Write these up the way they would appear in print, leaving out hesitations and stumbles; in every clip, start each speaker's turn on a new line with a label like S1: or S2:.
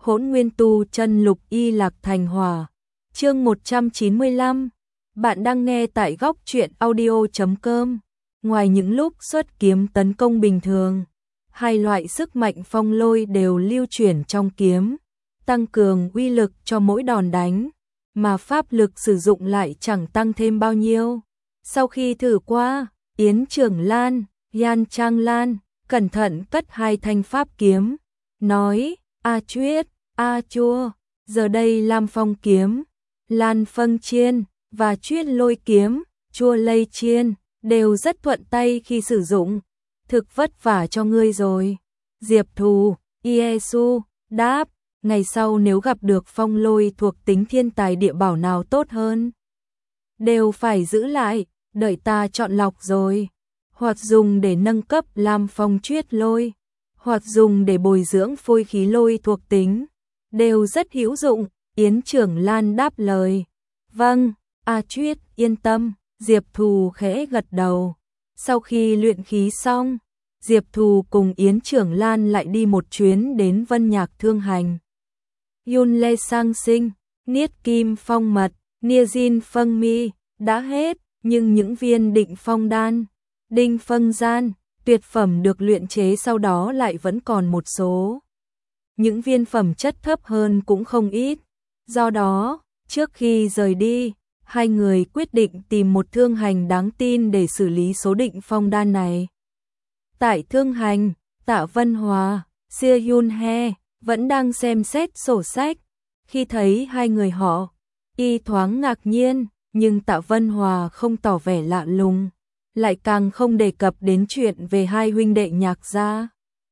S1: Hỗn Nguyên Tu Chân Lục Y Lạc Thành Hỏa. Chương 195. Bạn đang nghe tại góc truyện audio.com. Ngoài những lúc xuất kiếm tấn công bình thường, hai loại sức mạnh phong lôi đều lưu chuyển trong kiếm, tăng cường uy lực cho mỗi đòn đánh, mà pháp lực sử dụng lại chẳng tăng thêm bao nhiêu. Sau khi thử qua, Yến Trưởng Lan, Yan Trang Lan cẩn thận cất hai thanh pháp kiếm, nói: "A Chuyết, A Chua, giờ đây Lam Phong kiếm, Lan Phân Chiên và Chuyết Lôi kiếm, Chua Lây Chiên đều rất thuận tay khi sử dụng, thực vất vả cho ngươi rồi." Diệp Thù, Iesu đáp: "Ngày sau nếu gặp được phong lôi thuộc tính thiên tài địa bảo nào tốt hơn, đều phải giữ lại, đợi ta chọn lọc rồi, hoặc dùng để nâng cấp Lam Phong Chuyết Lôi, hoặc dùng để bồi dưỡng phôi khí lôi thuộc tính, đều rất hữu dụng." Yến Trưởng Lan đáp lời: "Vâng, A Chuyết yên tâm." Diệp Thù khẽ gật đầu. Sau khi luyện khí xong, Diệp Thù cùng Yến Trưởng Lan lại đi một chuyến đến Vân Nhạc Thương Hành. Yun Lê Sang Sinh, Niết Kim Phong Mật, Nia Jin Phân Mi đã hết, nhưng những viên định phong đan, đinh phân gian, tuyệt phẩm được luyện chế sau đó lại vẫn còn một số. Những viên phẩm chất thấp hơn cũng không ít. Do đó, trước khi rời đi, hai người quyết định tìm một thương hành đáng tin để xử lý số định phong đan này. Tại thương hành, Tạ Vân Hòa, Sia Yun He vẫn đang xem xét sổ sách. Khi thấy hai người họ, y thoáng ngạc nhiên, nhưng Tạ Vân Hòa không tỏ vẻ lạ lùng, lại càng không đề cập đến chuyện về hai huynh đệ Nhạc gia.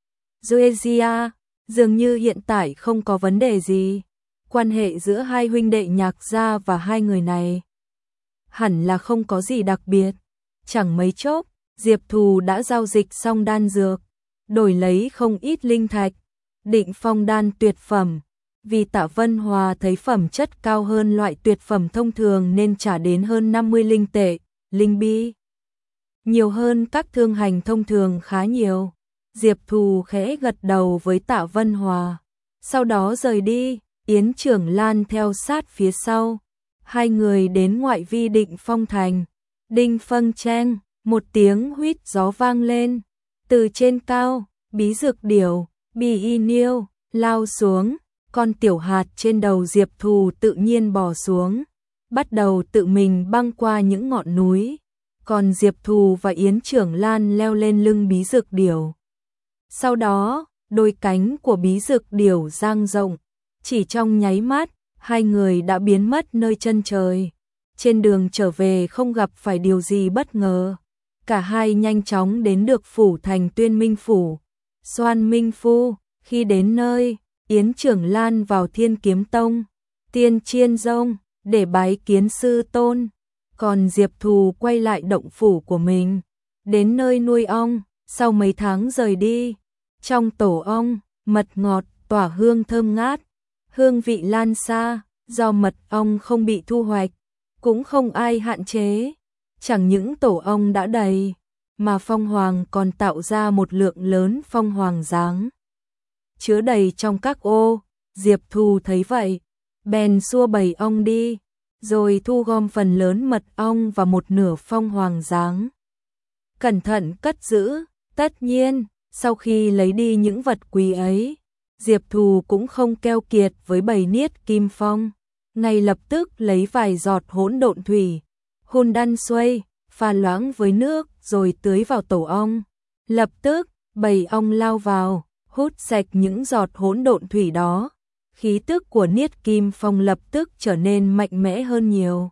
S1: Joesia, dường như hiện tại không có vấn đề gì. Quan hệ giữa hai huynh đệ Nhạc gia và hai người này hẳn là không có gì đặc biệt. Chẳng mấy chốc, Diệp Thù đã giao dịch xong đan dược, đổi lấy không ít linh thạch, định phong đan tuyệt phẩm. Vì Tạ Vân Hòa thấy phẩm chất cao hơn loại tuyệt phẩm thông thường nên trả đến hơn 50 linh tệ, linh bi nhiều hơn các thương hành thông thường khá nhiều. Diệp Thù khẽ gật đầu với Tạ Vân Hòa, sau đó rời đi. Yến Trưởng Lan theo sát phía sau. Hai người đến ngoại vi định phong thành. Đinh phân chen, một tiếng huýt gió vang lên. Từ trên cao, bí dược điểu, bì y niêu, lao xuống. Con tiểu hạt trên đầu Diệp Thù tự nhiên bò xuống, bắt đầu tự mình băng qua những ngọn núi. Còn Diệp Thù và Yến Trưởng Lan leo lên lưng bí dược điểu. Sau đó, đôi cánh của bí dược điểu dang rộng. Chỉ trong nháy mắt, hai người đã biến mất nơi chân trời. Trên đường trở về không gặp phải điều gì bất ngờ. Cả hai nhanh chóng đến được phủ thành Tuyên Minh Phủ, Xoan Minh Phu. Khi đến nơi, Yến Trưởng Lan vào Thiên Kiếm Tông, Tiên Chiên Dông để bái kiến sư tôn. Còn Diệp Thù quay lại động phủ của mình, đến nơi nuôi ong. Sau mấy tháng rời đi, trong tổ ong, mật ngọt tỏa hương thơm ngát, hương vị lan xa. Do mật ong không bị thu hoạch, cũng không ai hạn chế, chẳng những tổ ong đã đầy, mà phong hoàng còn tạo ra một lượng lớn phong hoàng dáng, chứa đầy trong các ô. Diệp Thù thấy vậy, bèn xua bầy ong đi, rồi thu gom phần lớn mật ong và một nửa phong hoàng dáng, cẩn thận cất giữ. Tất nhiên, sau khi lấy đi những vật quý ấy, Diệp Thù cũng không keo kiệt với bầy Niết Kim Phong, ngay lập tức lấy vài giọt hỗn độn thủy, hôn đan xuây, pha loãng với nước rồi tưới vào tổ ong. Lập tức, bầy ong lao vào, hút sạch những giọt hỗn độn thủy đó. Khí tức của Niết Kim Phong lập tức trở nên mạnh mẽ hơn nhiều.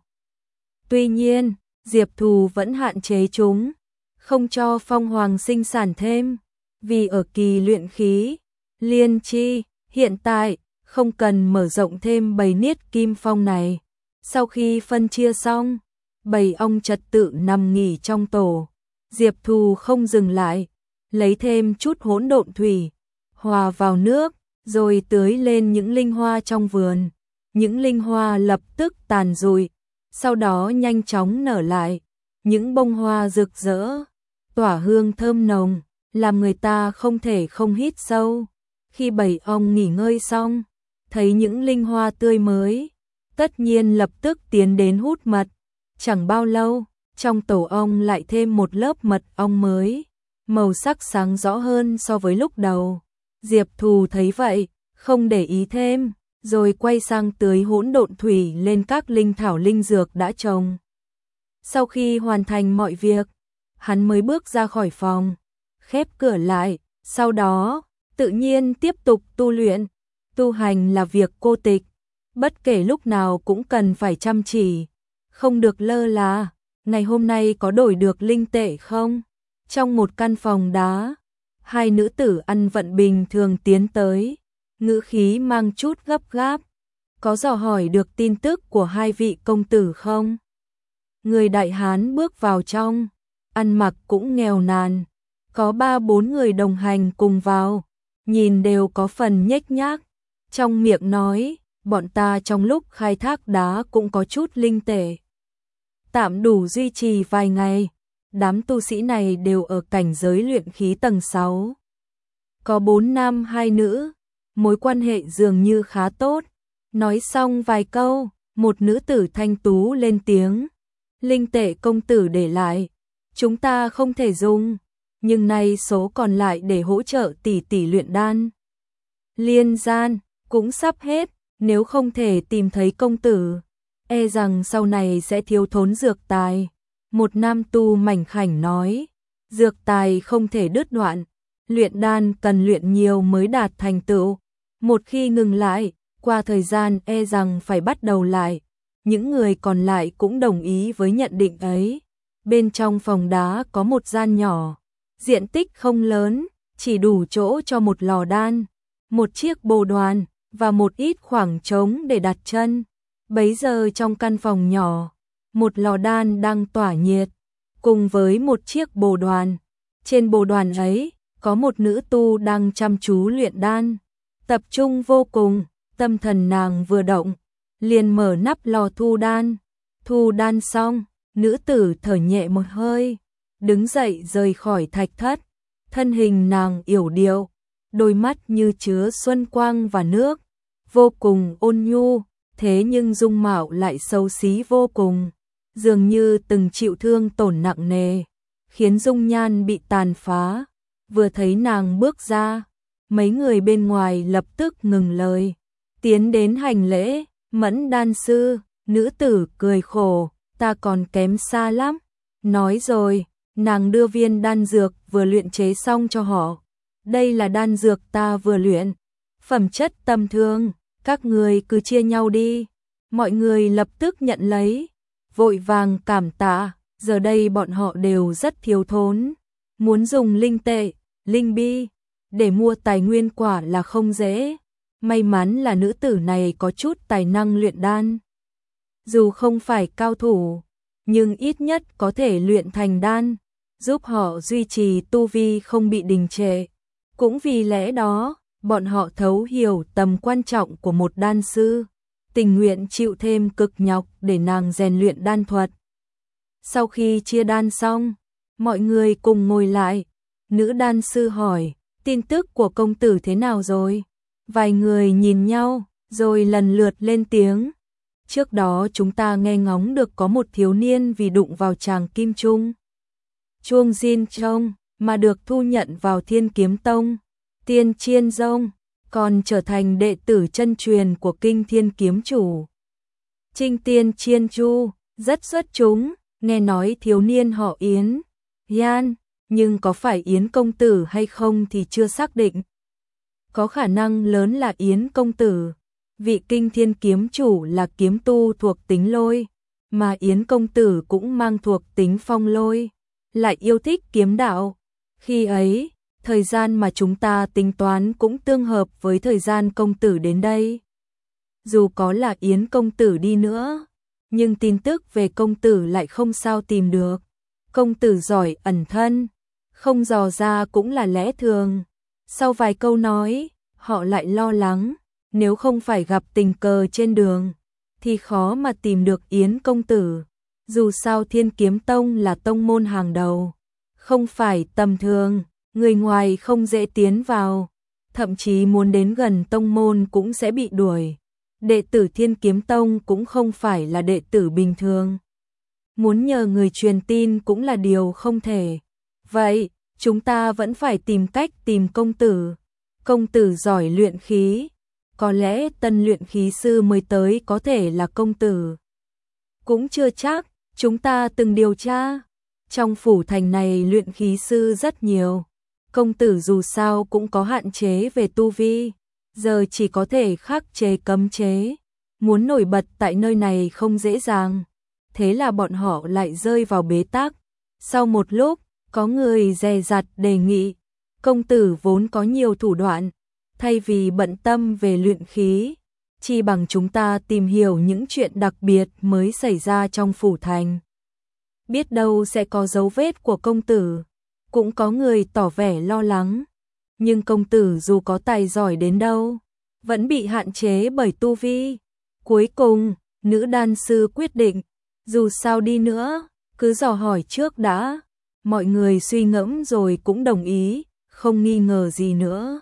S1: Tuy nhiên, Diệp Thù vẫn hạn chế chúng, không cho phong hoàng sinh sản thêm, vì ở kỳ luyện khí liên chi, hiện tại không cần mở rộng thêm bầy Niết Kim Phong này. Sau khi phân chia xong, bầy ong trật tự nằm nghỉ trong tổ. Diệp Thù không dừng lại, lấy thêm chút hỗn độn thủy, hòa vào nước, rồi tưới lên những linh hoa trong vườn. Những linh hoa lập tức tàn rụi, sau đó nhanh chóng nở lại. Những bông hoa rực rỡ, tỏa hương thơm nồng, làm người ta không thể không hít sâu. Khi bầy ong nghỉ ngơi xong, thấy những linh hoa tươi mới, tất nhiên lập tức tiến đến hút mật. Chẳng bao lâu, trong tổ ong lại thêm một lớp mật ong mới, màu sắc sáng rõ hơn so với lúc đầu. Diệp Thù thấy vậy, không để ý thêm, rồi quay sang tưới hỗn độn thủy lên các linh thảo linh dược đã trồng. Sau khi hoàn thành mọi việc, hắn mới bước ra khỏi phòng, khép cửa lại, sau đó, tự nhiên tiếp tục tu luyện. Tu hành là việc cô tịch, bất kể lúc nào cũng cần phải chăm chỉ, không được lơ là. Ngày hôm nay có đổi được linh tệ không? Trong một căn phòng đá, hai nữ tử ăn vận bình thường tiến tới, ngữ khí mang chút gấp gáp. Có dò hỏi được tin tức của hai vị công tử không? Người đại hán bước vào trong, ăn mặc cũng nghèo nàn, có 3-4 người đồng hành cùng vào, nhìn đều có phần nhếch nhác, trong miệng nói, bọn ta trong lúc khai thác đá cũng có chút linh tệ, tạm đủ duy trì vài ngày. Đám tu sĩ này đều ở cảnh giới luyện khí tầng 6. Có 4 nam 2 nữ, mối quan hệ dường như khá tốt. Nói xong vài câu, một nữ tử thanh tú lên tiếng. Linh tệ công tử để lại, chúng ta không thể dùng, nhưng nay số còn lại để hỗ trợ tỷ tỷ luyện đan. Liên gian, cũng sắp hết, nếu không thể tìm thấy công tử, e rằng sau này sẽ thiếu thốn dược tài. Một nam tu mảnh khảnh nói, dược tài không thể đứt đoạn, luyện đan cần luyện nhiều mới đạt thành tựu. Một khi ngừng lại, qua thời gian e rằng phải bắt đầu lại. Những người còn lại cũng đồng ý với nhận định ấy. Bên trong phòng đá có một gian nhỏ, diện tích không lớn, chỉ đủ chỗ cho một lò đan, một chiếc bồ đoàn và một ít khoảng trống để đặt chân. Bấy giờ trong căn phòng nhỏ, một lò đan đang tỏa nhiệt, cùng với một chiếc bồ đoàn. Trên bồ đoàn ấy, có một nữ tu đang chăm chú luyện đan, tập trung vô cùng, tâm thần nàng vừa động, liền mở nắp lò thu đan. Thu đan xong, nữ tử thở nhẹ một hơi, đứng dậy rời khỏi thạch thất. Thân hình nàng yểu điệu, đôi mắt như chứa xuân quang và nước, vô cùng ôn nhu, thế nhưng dung mạo lại xấu xí vô cùng, dường như từng chịu thương tổn nặng nề, khiến dung nhan bị tàn phá. Vừa thấy nàng bước ra, mấy người bên ngoài lập tức ngừng lời, tiến đến hành lễ. Mẫn đan sư, nữ tử cười khổ, ta còn kém xa lắm. Nói rồi, nàng đưa viên đan dược vừa luyện chế xong cho họ. Đây là đan dược ta vừa luyện, phẩm chất tầm thường, các người cứ chia nhau đi. Mọi người lập tức nhận lấy, vội vàng cảm tạ. Giờ đây bọn họ đều rất thiếu thốn, muốn dùng linh tệ, linh bi để mua tài nguyên quả là không dễ. May mắn là nữ tử này có chút tài năng luyện đan. Dù không phải cao thủ, nhưng ít nhất có thể luyện thành đan, giúp họ duy trì tu vi không bị đình trệ. Cũng vì lẽ đó, bọn họ thấu hiểu tầm quan trọng của một đan sư, tình nguyện chịu thêm cực nhọc để nàng rèn luyện đan thuật. Sau khi chia đan xong, mọi người cùng ngồi lại. Nữ đan sư hỏi, tin tức của công tử thế nào rồi? Vài người nhìn nhau, rồi lần lượt lên tiếng. Trước đó chúng ta nghe ngóng được có một thiếu niên vì đụng vào chàng kim trung Chuông Jin Trông mà được thu nhận vào Thiên Kiếm Tông, Tiên Chiên Dông, còn trở thành đệ tử chân truyền của kinh Thiên Kiếm Chủ. Trinh Tiên Chiên Chu, rất xuất chúng, nghe nói thiếu niên họ Yến, Yan, nhưng có phải Yến công tử hay không thì chưa xác định. Có khả năng lớn là Yến công tử. Vị kinh Thiên Kiếm Chủ là kiếm tu thuộc tính lôi, mà Yến công tử cũng mang thuộc tính phong lôi, lại yêu thích kiếm đạo. Khi ấy, thời gian mà chúng ta tính toán cũng tương hợp với thời gian công tử đến đây. Dù có là Yến công tử đi nữa, nhưng tin tức về công tử lại không sao tìm được. Công tử giỏi ẩn thân, không dò ra cũng là lẽ thường. Sau vài câu nói, họ lại lo lắng, nếu không phải gặp tình cờ trên đường, thì khó mà tìm được Yến công tử. Dù sao Thiên Kiếm Tông là tông môn hàng đầu, không phải tầm thường, người ngoài không dễ tiến vào. thậm chí muốn đến gần tông môn cũng sẽ bị đuổi. Đệ tử Thiên Kiếm Tông cũng không phải là đệ tử bình thường. Muốn nhờ người truyền tin cũng là điều không thể. Vậy, chúng ta vẫn phải tìm cách tìm công tử. Công tử giỏi luyện khí. Có lẽ tân luyện khí sư mới tới có thể là công tử. Cũng chưa chắc, chúng ta từng điều tra. Trong phủ thành này luyện khí sư rất nhiều. Công tử dù sao cũng có hạn chế về tu vi. Giờ chỉ có thể khắc chế cấm chế. Muốn nổi bật tại nơi này không dễ dàng. Thế là bọn họ lại rơi vào bế tắc. Sau một lúc, có người dè dặt đề nghị. Công tử vốn có nhiều thủ đoạn. Thay vì bận tâm về luyện khí, chi bằng chúng ta tìm hiểu những chuyện đặc biệt mới xảy ra trong phủ thành. Biết đâu sẽ có dấu vết của công tử. Cũng có người tỏ vẻ lo lắng. Nhưng công tử dù có tài giỏi đến đâu, vẫn bị hạn chế bởi tu vi. Cuối cùng, nữ đan sư quyết định, dù sao đi nữa, cứ dò hỏi trước đã. Mọi người suy ngẫm rồi cũng đồng ý, không nghi ngờ gì nữa.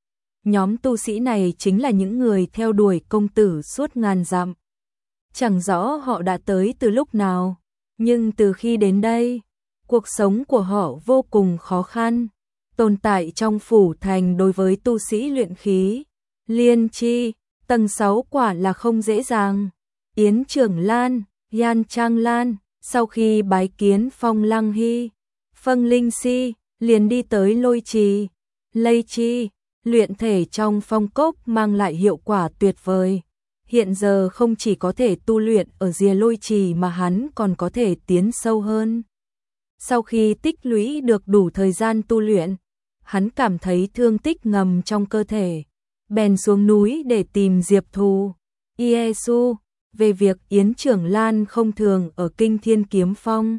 S1: Nhóm tu sĩ này chính là những người theo đuổi công tử suốt ngàn dặm. Chẳng rõ họ đã tới từ lúc nào, nhưng từ khi đến đây, cuộc sống của họ vô cùng khó khăn. Tồn tại trong phủ thành đối với tu sĩ luyện khí, liên chi, tầng 6 quả là không dễ dàng. Yến Trưởng Lan, Yan Trang Lan, sau khi bái kiến Phong Lăng Hy, Phân Linh Si, liền đi tới Lôi Trì. Lây Chi, luyện thể trong phong cốc mang lại hiệu quả tuyệt vời. Hiện giờ không chỉ có thể tu luyện ở rìa Lôi Trì mà hắn còn có thể tiến sâu hơn. Sau khi tích lũy được đủ thời gian tu luyện, hắn cảm thấy thương tích ngầm trong cơ thể, bèn xuống núi để tìm Diệp Thù, Iesu, về việc Yến Trưởng Lan không thường ở Kinh Thiên Kiếm Phong.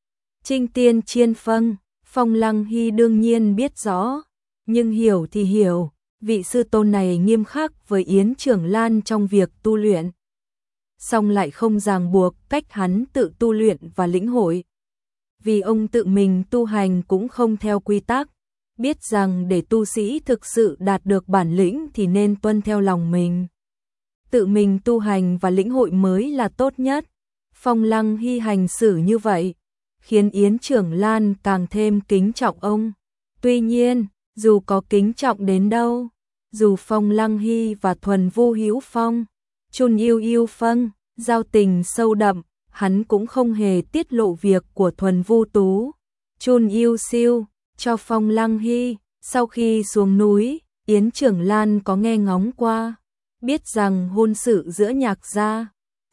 S1: Trinh Tiên Chiên Phân, Phong Lăng Hy đương nhiên biết rõ, nhưng hiểu thì hiểu, vị sư tôn này nghiêm khắc với Yến Trưởng Lan trong việc tu luyện. Song lại không ràng buộc cách hắn tự tu luyện và lĩnh hội. Vì ông tự mình tu hành cũng không theo quy tắc, biết rằng để tu sĩ thực sự đạt được bản lĩnh thì nên tuân theo lòng mình. Tự mình tu hành và lĩnh hội mới là tốt nhất. Phong Lăng Hy hành xử như vậy, khiến Yến Trưởng Lan càng thêm kính trọng ông. Tuy nhiên, dù có kính trọng đến đâu, dù Phong Lăng Hy và Thuần Vu Hữu Phong, Chun Yêu Yêu Phân, giao tình sâu đậm, hắn cũng không hề tiết lộ việc của Thuần Vu Tú, Chun Yêu Siêu, cho Phong Lăng Hy. Sau khi xuống núi, Yến Trưởng Lan có nghe ngóng qua, biết rằng hôn sự giữa Nhạc gia,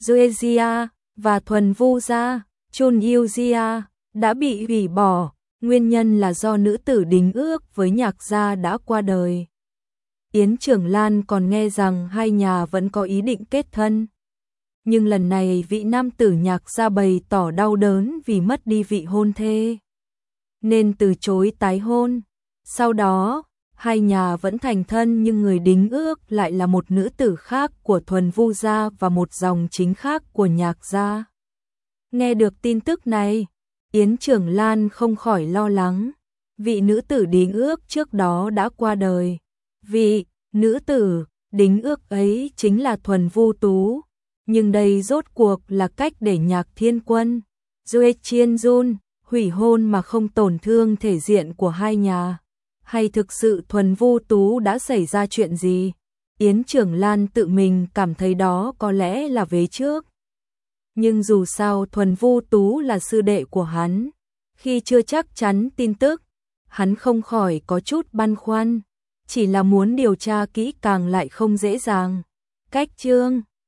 S1: Duezia và Thuần Vu gia, Chun Yêu Gia, đã bị hủy bỏ. Nguyên nhân là do nữ tử đính ước với Nhạc gia đã qua đời. Yến Trưởng Lan còn nghe rằng hai nhà vẫn có ý định kết thân. Nhưng lần này vị nam tử Nhạc gia bày tỏ đau đớn vì mất đi vị hôn thê, nên từ chối tái hôn. Sau đó, hai nhà vẫn thành thân nhưng người đính ước lại là một nữ tử khác của Thuần Vu gia và một dòng chính khác của Nhạc gia. Nghe được tin tức này, Yến Trưởng Lan không khỏi lo lắng. Vị nữ tử đính ước trước đó đã qua đời. Vị nữ tử đính ước ấy chính là Thuần Vu Tú. Nhưng đây rốt cuộc là cách để Nhạc Thiên Quân, Duệ Chiên Jun hủy hôn mà không tổn thương thể diện của hai nhà. Hay thực sự Thuần Vu Tú đã xảy ra chuyện gì? Yến Trưởng Lan tự mình cảm thấy đó có lẽ là vế trước. Nhưng dù sao Thuần Vu Tú là sư đệ của hắn. Khi chưa chắc chắn tin tức, hắn không khỏi có chút băn khoăn. Chỉ là muốn điều tra kỹ càng lại không dễ dàng. Cách chương